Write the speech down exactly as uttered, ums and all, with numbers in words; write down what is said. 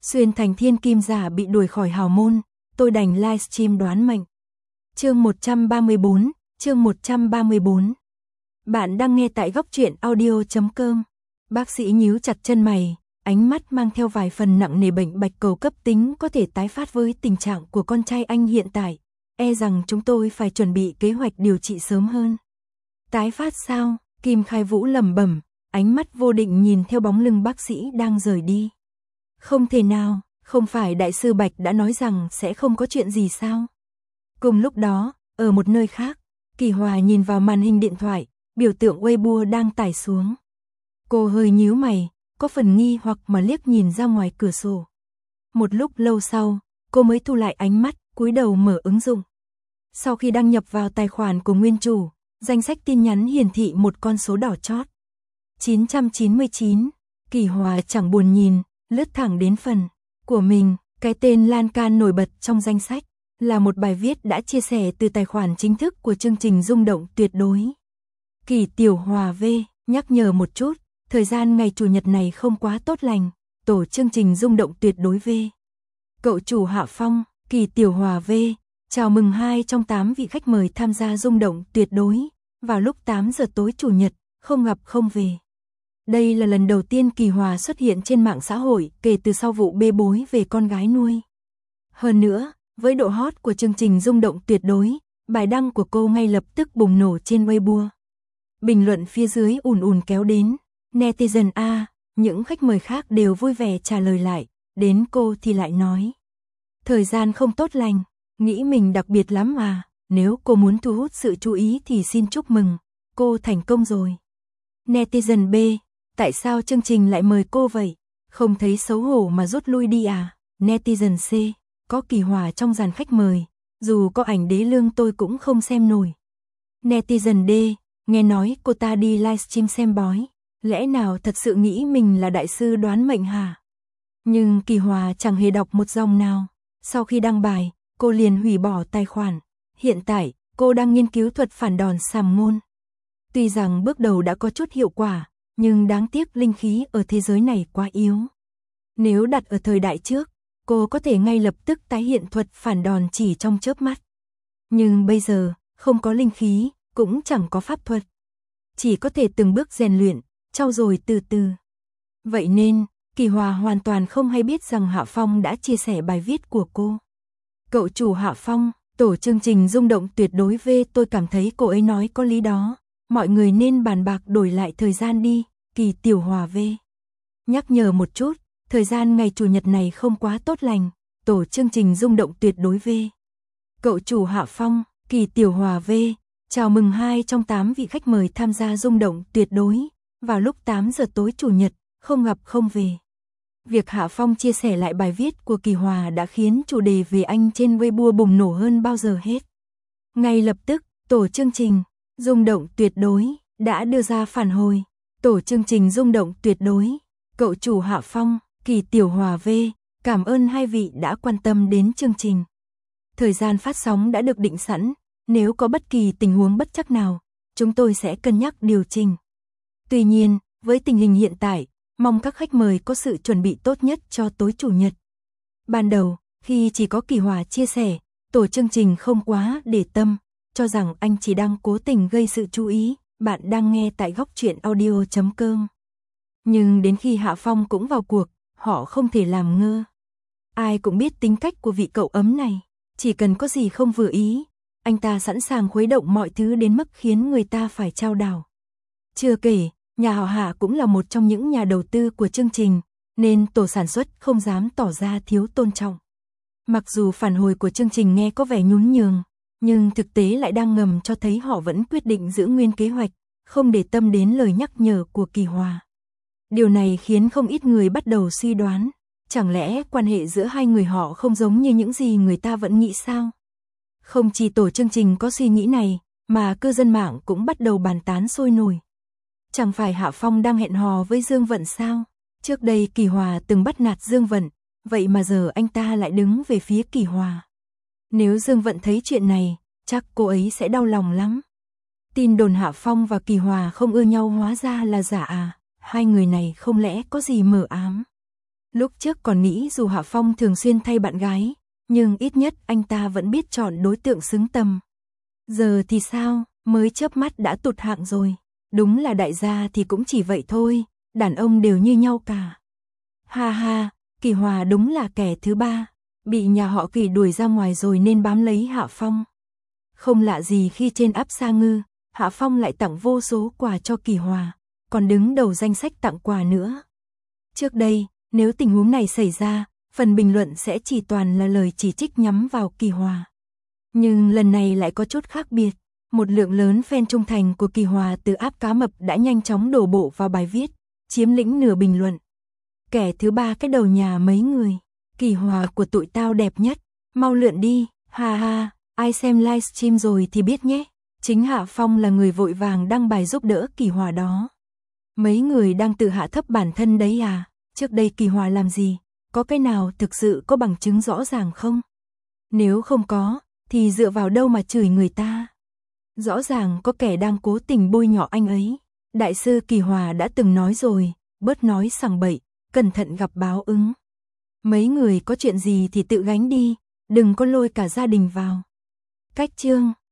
Xuyên thành thiên kim giả bị đuổi khỏi hào môn, tôi đành livestream đoán mệnh. Chương một trăm ba mươi bốn, chương một trăm ba mươi bốn. Bạn đang nghe tại góc truyện audio chấm com. Bác sĩ nhíu chặt chân mày, ánh mắt mang theo vài phần nặng nề. Bệnh bạch cầu cấp tính có thể tái phát với tình trạng của con trai anh hiện tại. E rằng chúng tôi phải chuẩn bị kế hoạch điều trị sớm hơn. Tái phát sao? Kim Khai Vũ lẩm bẩm, ánh mắt vô định nhìn theo bóng lưng bác sĩ đang rời đi. Không thể nào, không phải đại sư Bạch đã nói rằng sẽ không có chuyện gì sao? Cùng lúc đó, ở một nơi khác, Kỳ Hòa nhìn vào màn hình điện thoại, biểu tượng Weibo đang tải xuống. Cô hơi nhíu mày, có phần nghi hoặc mà liếc nhìn ra ngoài cửa sổ. Một lúc lâu sau, cô mới thu lại ánh mắt, cúi đầu mở ứng dụng. Sau khi đăng nhập vào tài khoản của nguyên chủ, danh sách tin nhắn hiển thị một con số đỏ chót. chín trăm chín mươi chín, Kỳ Hòa chẳng buồn nhìn, lướt thẳng đến phần của mình. Cái tên lan can nổi bật trong danh sách là một bài viết đã chia sẻ từ tài khoản chính thức của chương trình Rung Động Tuyệt Đối. Kỳ Tiểu Hòa V, nhắc nhở một chút, thời gian ngày chủ nhật này không quá tốt lành, tổ chương trình Rung Động Tuyệt Đối V. Cậu chủ Hạ Phong, Kỳ Tiểu Hòa V, chào mừng hai trong tám vị khách mời tham gia Rung Động Tuyệt Đối, vào lúc tám giờ tối chủ nhật, không gặp không về. Đây là lần đầu tiên Kỳ Hòa xuất hiện trên mạng xã hội kể từ sau vụ bê bối về con gái nuôi. Hơn nữa, với độ hot của chương trình Rung Động Tuyệt Đối, bài đăng của cô ngay lập tức bùng nổ trên Weibo. Bình luận phía dưới ùn ùn kéo đến, netizen A, những khách mời khác đều vui vẻ trả lời lại, đến cô thì lại nói. Thời gian không tốt lành, nghĩ mình đặc biệt lắm à, nếu cô muốn thu hút sự chú ý thì xin chúc mừng, cô thành công rồi. Netizen B, tại sao chương trình lại mời cô vậy? Không thấy xấu hổ mà rút lui đi à? Netizen C, có Kỳ Hòa trong dàn khách mời, dù có ảnh đế lương tôi cũng không xem nổi. Netizen D, nghe nói cô ta đi livestream xem bói, lẽ nào thật sự nghĩ mình là đại sư đoán mệnh hả? Nhưng Kỳ Hòa chẳng hề đọc một dòng nào. Sau khi đăng bài, cô liền hủy bỏ tài khoản. Hiện tại, cô đang nghiên cứu thuật phản đòn sàm ngôn. Tuy rằng bước đầu đã có chút hiệu quả, nhưng đáng tiếc linh khí ở thế giới này quá yếu. Nếu đặt ở thời đại trước, cô có thể ngay lập tức tái hiện thuật phản đòn chỉ trong chớp mắt. Nhưng bây giờ, không có linh khí, cũng chẳng có pháp thuật. Chỉ có thể từng bước rèn luyện, trau dồi từ từ. Vậy nên, Kỳ Hòa hoàn toàn không hay biết rằng Hạ Phong đã chia sẻ bài viết của cô. Cậu chủ Hạ Phong, tổ chương trình Rung Động Tuyệt Đối V, tôi cảm thấy cô ấy nói có lý đó. Mọi người nên bàn bạc đổi lại thời gian đi, Kỳ Tiểu Hòa V. Nhắc nhở một chút, thời gian ngày chủ nhật này không quá tốt lành, tổ chương trình Rung Động Tuyệt Đối V. Cậu chủ Hạ Phong, Kỳ Tiểu Hòa V, chào mừng hai trong tám vị khách mời tham gia Rung Động Tuyệt Đối, vào lúc tám giờ tối chủ nhật, không gặp không về. Việc Hạ Phong chia sẻ lại bài viết của Kỳ Hòa đã khiến chủ đề về anh trên Weibo bùng nổ hơn bao giờ hết. Ngay lập tức, tổ chương trình Rung Động Tuyệt Đối đã đưa ra phản hồi. Tổ chương trình Rung Động Tuyệt Đối, cậu chủ Hạ Phong, Kỳ Tiểu Hòa V, cảm ơn hai vị đã quan tâm đến chương trình. Thời gian phát sóng đã được định sẵn, nếu có bất kỳ tình huống bất trắc nào, chúng tôi sẽ cân nhắc điều chỉnh. Tuy nhiên, với tình hình hiện tại, mong các khách mời có sự chuẩn bị tốt nhất cho tối chủ nhật. Ban đầu, khi chỉ có Kỳ Hòa chia sẻ, tổ chương trình không quá để tâm, cho rằng anh chỉ đang cố tình gây sự chú ý. Bạn đang nghe tại góc truyện audio chấm com. Nhưng đến khi Hạ Phong cũng vào cuộc, họ không thể làm ngơ. Ai cũng biết tính cách của vị cậu ấm này, chỉ cần có gì không vừa ý, anh ta sẵn sàng khuấy động mọi thứ đến mức khiến người ta phải chao đảo. Chưa kể, nhà họ Hạ cũng là một trong những nhà đầu tư của chương trình, nên tổ sản xuất không dám tỏ ra thiếu tôn trọng. Mặc dù phản hồi của chương trình nghe có vẻ nhún nhường, nhưng thực tế lại đang ngầm cho thấy họ vẫn quyết định giữ nguyên kế hoạch, không để tâm đến lời nhắc nhở của Kỳ Hòa. Điều này khiến không ít người bắt đầu suy đoán, chẳng lẽ quan hệ giữa hai người họ không giống như những gì người ta vẫn nghĩ sao? Không chỉ tổ chương trình có suy nghĩ này, mà cư dân mạng cũng bắt đầu bàn tán sôi nổi. Chẳng phải Hạ Phong đang hẹn hò với Dương Vận sao? Trước đây Kỳ Hòa từng bắt nạt Dương Vận, vậy mà giờ anh ta lại đứng về phía Kỳ Hòa. Nếu Dương Vận thấy chuyện này, chắc cô ấy sẽ đau lòng lắm. Tin đồn Hạ Phong và Kỳ Hòa không ưa nhau hóa ra là giả à, hai người này không lẽ có gì mờ ám. Lúc trước còn nghĩ dù Hạ Phong thường xuyên thay bạn gái, nhưng ít nhất anh ta vẫn biết chọn đối tượng xứng tầm. Giờ thì sao, mới chớp mắt đã tụt hạng rồi. Đúng là đại gia thì cũng chỉ vậy thôi, đàn ông đều như nhau cả. Ha ha, Kỳ Hòa đúng là kẻ thứ ba, bị nhà họ Kỳ đuổi ra ngoài rồi nên bám lấy Hạ Phong. Không lạ gì khi trên app Sa Ngư, Hạ Phong lại tặng vô số quà cho Kỳ Hòa, còn đứng đầu danh sách tặng quà nữa. Trước đây, nếu tình huống này xảy ra, phần bình luận sẽ chỉ toàn là lời chỉ trích nhắm vào Kỳ Hòa. Nhưng lần này lại có chút khác biệt, một lượng lớn fan trung thành của Kỳ Hòa từ app Cá Mập đã nhanh chóng đổ bộ vào bài viết, chiếm lĩnh nửa bình luận. Kẻ thứ ba cái đầu nhà mấy người, Kỳ Hòa của tụi tao đẹp nhất, mau lượn đi, ha ha, ai xem livestream rồi thì biết nhé. Chính Hạ Phong là người vội vàng đăng bài giúp đỡ Kỳ Hòa đó. Mấy người đang tự hạ thấp bản thân đấy à, trước đây Kỳ Hòa làm gì, có cái nào thực sự có bằng chứng rõ ràng không? Nếu không có, thì dựa vào đâu mà chửi người ta? Rõ ràng có kẻ đang cố tình bôi nhọ anh ấy. Đại sư Kỳ Hòa đã từng nói rồi, bớt nói sằng bậy, cẩn thận gặp báo ứng. Mấy người có chuyện gì thì tự gánh đi, đừng có lôi cả gia đình vào. Cách chương